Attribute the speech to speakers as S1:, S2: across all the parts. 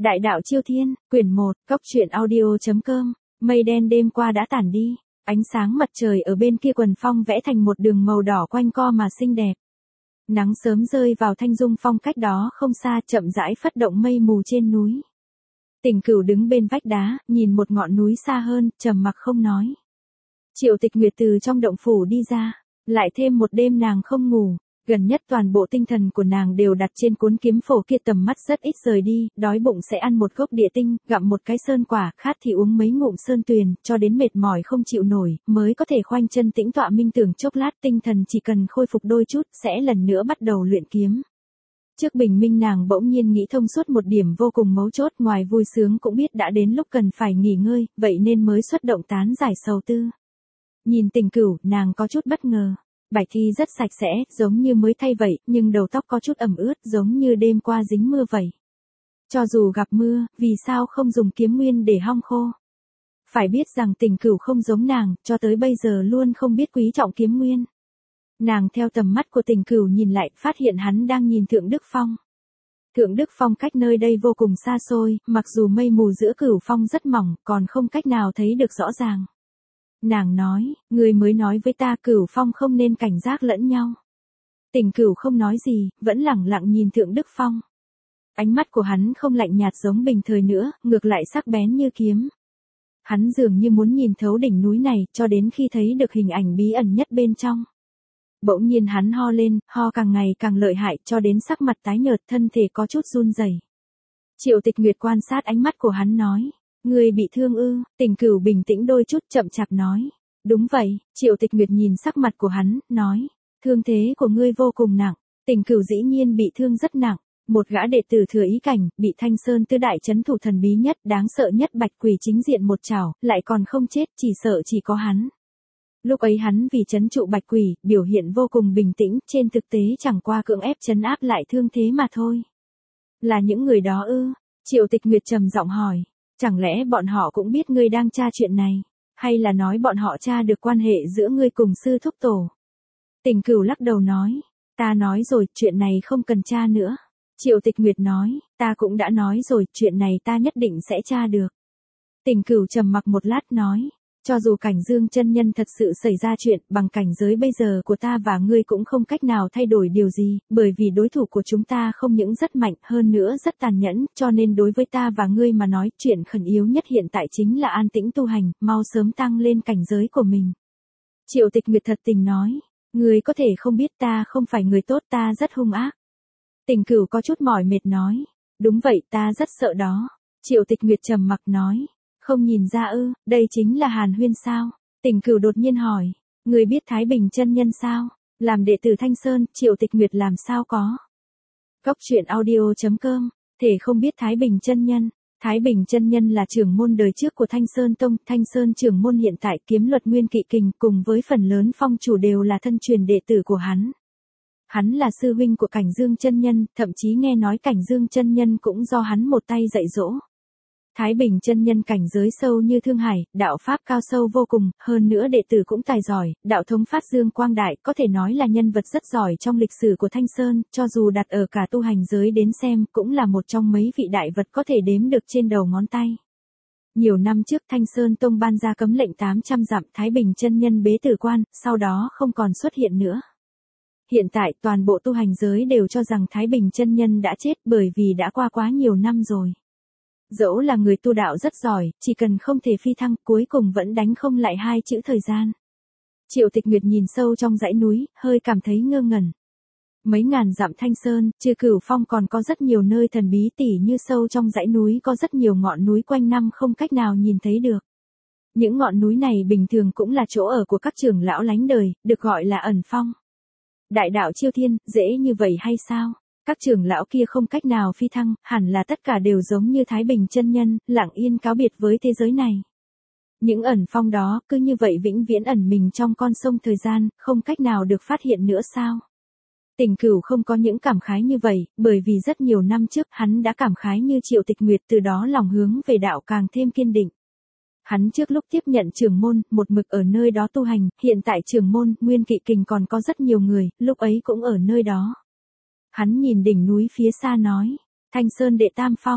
S1: Đại đạo Chiêu Thiên, quyển 1, Cốc truyện audio.com. Mây đen đêm qua đã tản đi, ánh sáng mặt trời ở bên kia quần phong vẽ thành một đường màu đỏ quanh co mà xinh đẹp. Nắng sớm rơi vào thanh dung phong cách đó không xa, chậm rãi phất động mây mù trên núi. Tình Cửu đứng bên vách đá, nhìn một ngọn núi xa hơn, trầm mặc không nói. Triệu Tịch Nguyệt từ trong động phủ đi ra, lại thêm một đêm nàng không ngủ. Gần nhất toàn bộ tinh thần của nàng đều đặt trên cuốn kiếm phổ kia, tầm mắt rất ít rời đi, đói bụng sẽ ăn một gốc địa tinh, gặm một cái sơn quả, khát thì uống mấy ngụm sơn tuyền, cho đến mệt mỏi không chịu nổi, mới có thể khoanh chân tĩnh tọa minh tưởng chốc lát, tinh thần chỉ cần khôi phục đôi chút, sẽ lần nữa bắt đầu luyện kiếm. Trước bình minh nàng bỗng nhiên nghĩ thông suốt một điểm vô cùng mấu chốt, ngoài vui sướng cũng biết đã đến lúc cần phải nghỉ ngơi, vậy nên mới xuất động tán giải sầu tư. Nhìn Tình Cửu, nàng có chút bất ngờ. Bạch thi rất sạch sẽ, giống như mới thay vậy, nhưng đầu tóc có chút ẩm ướt, giống như đêm qua dính mưa vậy. Cho dù gặp mưa, vì sao không dùng kiếm nguyên để hong khô? Phải biết rằng Tình Cửu không giống nàng, cho tới bây giờ luôn không biết quý trọng kiếm nguyên. Nàng theo tầm mắt của Tình Cửu nhìn lại, phát hiện hắn đang nhìn Thượng Đức Phong. Thượng Đức Phong cách nơi đây vô cùng xa xôi, mặc dù mây mù giữa Cửu Phong rất mỏng, còn không cách nào thấy được rõ ràng. Nàng nói, người mới nói với ta Cửu Phong không nên cảnh giác lẫn nhau. Tình Cửu không nói gì, vẫn lẳng lặng nhìn Thượng Đức Phong. Ánh mắt của hắn không lạnh nhạt giống bình thời nữa, ngược lại sắc bén như kiếm. Hắn dường như muốn nhìn thấu đỉnh núi này, cho đến khi thấy được hình ảnh bí ẩn nhất bên trong. Bỗng nhiên hắn ho lên, ho càng ngày càng lợi hại, cho đến sắc mặt tái nhợt, thân thể có chút run rẩy. Triệu Tịch Nguyệt quan sát ánh mắt của hắn nói. Người bị thương ư? Tình Cửu bình tĩnh đôi chút, chậm chạp nói. Đúng vậy. Triệu Tịch Nguyệt nhìn sắc mặt của hắn, nói. Thương thế của ngươi vô cùng nặng. Tình Cửu dĩ nhiên bị thương rất nặng. Một gã đệ tử thừa ý cảnh, bị Thanh Sơn Tứ Đại trấn thủ thần bí nhất, đáng sợ nhất Bạch Quỷ chính diện một chảo, lại còn không chết, chỉ sợ chỉ có hắn. Lúc ấy hắn vì trấn trụ Bạch Quỷ, biểu hiện vô cùng bình tĩnh, trên thực tế chẳng qua cưỡng ép trấn áp lại thương thế mà thôi. Là những người đó ư? Triệu Tịch Nguyệt trầm giọng hỏi. Chẳng lẽ bọn họ cũng biết ngươi đang tra chuyện này? Hay là nói bọn họ tra được quan hệ giữa ngươi cùng sư thúc tổ? Tình Cửu lắc đầu nói. Ta nói rồi, chuyện này không cần tra nữa. Triệu Tịch Nguyệt nói, ta cũng đã nói rồi, chuyện này ta nhất định sẽ tra được. Tình Cửu trầm mặc một lát nói. Cho dù Cảnh Dương chân nhân thật sự xảy ra chuyện, bằng cảnh giới bây giờ của ta và ngươi cũng không cách nào thay đổi điều gì, bởi vì đối thủ của chúng ta không những rất mạnh, hơn nữa rất tàn nhẫn, cho nên đối với ta và ngươi mà nói, chuyện khẩn yếu nhất hiện tại chính là an tĩnh tu hành, mau sớm tăng lên cảnh giới của mình. Triệu Tịch Nguyệt thật tình nói, ngươi có thể không biết ta không phải người tốt, ta rất hung ác. Tình Cửu có chút mỏi mệt nói, đúng vậy, ta rất sợ đó. Triệu Tịch Nguyệt trầm mặc nói. Không nhìn ra ư, đây chính là Hàn Huyên sao? Tình Cửu đột nhiên hỏi, người biết Thái Bình chân nhân sao? Làm đệ tử Thanh Sơn, Triệu Tịch Nguyệt làm sao có? Cốc truyện audio.com, thể không biết Thái Bình chân nhân. Thái Bình chân nhân là trưởng môn đời trước của Thanh Sơn Tông, Thanh Sơn trưởng môn hiện tại kiếm luật nguyên kỵ kình cùng với phần lớn phong chủ đều là thân truyền đệ tử của hắn. Hắn là sư huynh của Cảnh Dương chân nhân, thậm chí nghe nói Cảnh Dương chân nhân cũng do hắn một tay dạy dỗ. Thái Bình chân nhân cảnh giới sâu như Thương Hải, đạo pháp cao sâu vô cùng, hơn nữa đệ tử cũng tài giỏi, đạo thống phát dương quang đại, có thể nói là nhân vật rất giỏi trong lịch sử của Thanh Sơn, cho dù đặt ở cả tu hành giới đến xem, cũng là một trong mấy vị đại vật có thể đếm được trên đầu ngón tay. Nhiều năm trước Thanh Sơn Tông ban ra cấm lệnh 800 dặm, Thái Bình chân nhân bế tử quan, sau đó không còn xuất hiện nữa. Hiện tại toàn bộ tu hành giới đều cho rằng Thái Bình chân nhân đã chết bởi vì đã qua quá nhiều năm rồi. Dẫu là người tu đạo rất giỏi, chỉ cần không thể phi thăng, cuối cùng vẫn đánh không lại hai chữ thời gian. Triệu Tịch Nguyệt nhìn sâu trong dãy núi, hơi cảm thấy ngơ ngẩn. Mấy ngàn dặm Thanh Sơn, trừ Cửu Phong còn có rất nhiều nơi thần bí tỉ như sâu trong dãy núi có rất nhiều ngọn núi quanh năm không cách nào nhìn thấy được. Những ngọn núi này bình thường cũng là chỗ ở của các trưởng lão lánh đời, được gọi là ẩn phong. Đại đạo Chiêu Thiên, dễ như vậy hay sao? Các trưởng lão kia không cách nào phi thăng, hẳn là tất cả đều giống như Thái Bình chân nhân, lặng yên cáo biệt với thế giới này. Những ẩn phong đó, cứ như vậy vĩnh viễn ẩn mình trong con sông thời gian, không cách nào được phát hiện nữa sao? Tình Cửu không có những cảm khái như vậy, bởi vì rất nhiều năm trước, hắn đã cảm khái như Triệu Tịch Nguyệt, từ đó lòng hướng về đạo càng thêm kiên định. Hắn trước lúc tiếp nhận trưởng môn, một mực ở nơi đó tu hành, hiện tại trưởng môn, nguyên kỵ kình còn có rất nhiều người, lúc ấy cũng ở nơi đó. Hắn nhìn đỉnh núi phía xa nói, Thanh Sơn đệ tam phong,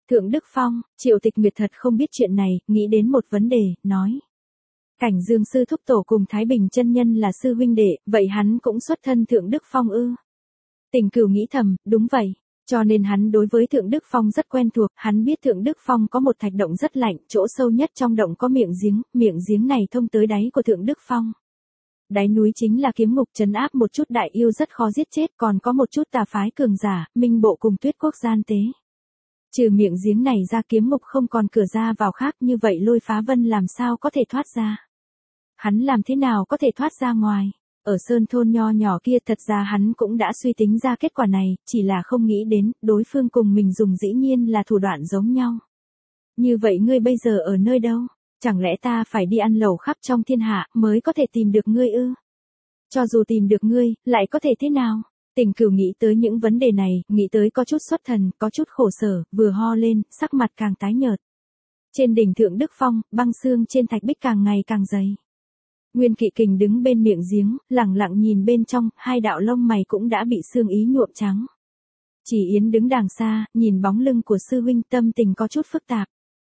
S1: Thượng Đức Phong, Triệu Tịch Nguyệt thật không biết chuyện này, nghĩ đến một vấn đề, nói. Cảnh Dương sư thúc tổ cùng Thái Bình chân nhân là sư huynh đệ, vậy hắn cũng xuất thân Thượng Đức Phong ư? Tình Cửu nghĩ thầm, đúng vậy. Cho nên hắn đối với Thượng Đức Phong rất quen thuộc, hắn biết Thượng Đức Phong có một thạch động rất lạnh, chỗ sâu nhất trong động có miệng giếng này thông tới đáy của Thượng Đức Phong. Đáy núi chính là kiếm ngục trấn áp một chút đại yêu rất khó giết chết, còn có một chút tà phái cường giả, minh bộ cùng Tuyết Quốc gian tế. Trừ miệng giếng này ra kiếm ngục không còn cửa ra vào khác, như vậy Lôi Phá Vân làm sao có thể thoát ra? Hắn làm thế nào có thể thoát ra ngoài? Ở sơn thôn nho nhỏ kia thật ra hắn cũng đã suy tính ra kết quả này, chỉ là không nghĩ đến, đối phương cùng mình dùng dĩ nhiên là thủ đoạn giống nhau. Như vậy ngươi bây giờ ở nơi đâu? Chẳng lẽ ta phải đi ăn lẩu khắp trong thiên hạ mới có thể tìm được ngươi ư? Cho dù tìm được ngươi, lại có thể thế nào? Tình Cửu nghĩ tới những vấn đề này, nghĩ tới có chút xuất thần, có chút khổ sở, vừa ho lên, sắc mặt càng tái nhợt. Trên đỉnh Thượng Đức Phong, băng xương trên thạch bích càng ngày càng dày. Nguyên Kỵ Kình đứng bên miệng giếng, lẳng lặng nhìn bên trong, hai đạo lông mày cũng đã bị sương ý nhuộm trắng. Chỉ Yến đứng đàng xa, nhìn bóng lưng của sư huynh, tâm tình có chút phức tạp.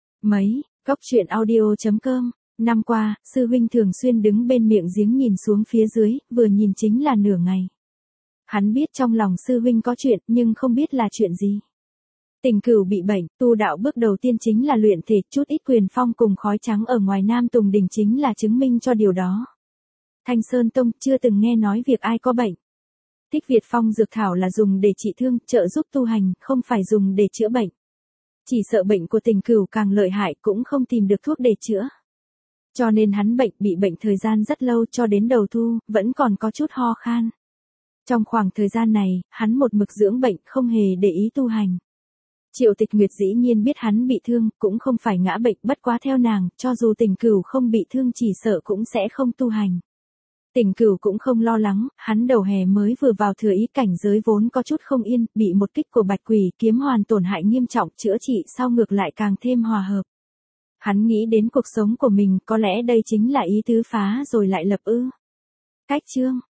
S1: Cốc truyện audio.com. Năm qua, sư huynh thường xuyên đứng bên miệng giếng nhìn xuống phía dưới, vừa nhìn chính là nửa ngày. Hắn biết trong lòng sư huynh có chuyện, nhưng không biết là chuyện gì. Tình Cửu bị bệnh, tu đạo bước đầu tiên chính là luyện thể, chút ít quyền phong cùng khói trắng ở ngoài Nam Tùng Đình chính là chứng minh cho điều đó. Thanh Sơn Tông chưa từng nghe nói việc ai có bệnh. Thích Việt Phong dược thảo là dùng để trị thương, trợ giúp tu hành, không phải dùng để chữa bệnh. Chỉ sợ bệnh của Tình Cửu càng lợi hại cũng không tìm được thuốc để chữa. Cho nên hắn bị bệnh thời gian rất lâu, cho đến đầu thu, vẫn còn có chút ho khan. Trong khoảng thời gian này, hắn một mực dưỡng bệnh, không hề để ý tu hành. Triệu Tịch Nguyệt dĩ nhiên biết hắn bị thương, cũng không phải ngã bệnh, bất quá theo nàng, cho dù Tình Cửu không bị thương chỉ sợ cũng sẽ không tu hành. Tình Cửu cũng không lo lắng, hắn đầu hè mới vừa vào thừa ý, cảnh giới vốn có chút không yên, bị một kích của Bạch Quỷ kiếm hoàn tổn hại nghiêm trọng, chữa trị sau ngược lại càng thêm hòa hợp. Hắn nghĩ đến cuộc sống của mình, có lẽ đây chính là ý tứ phá rồi lại lập ư. Cách chương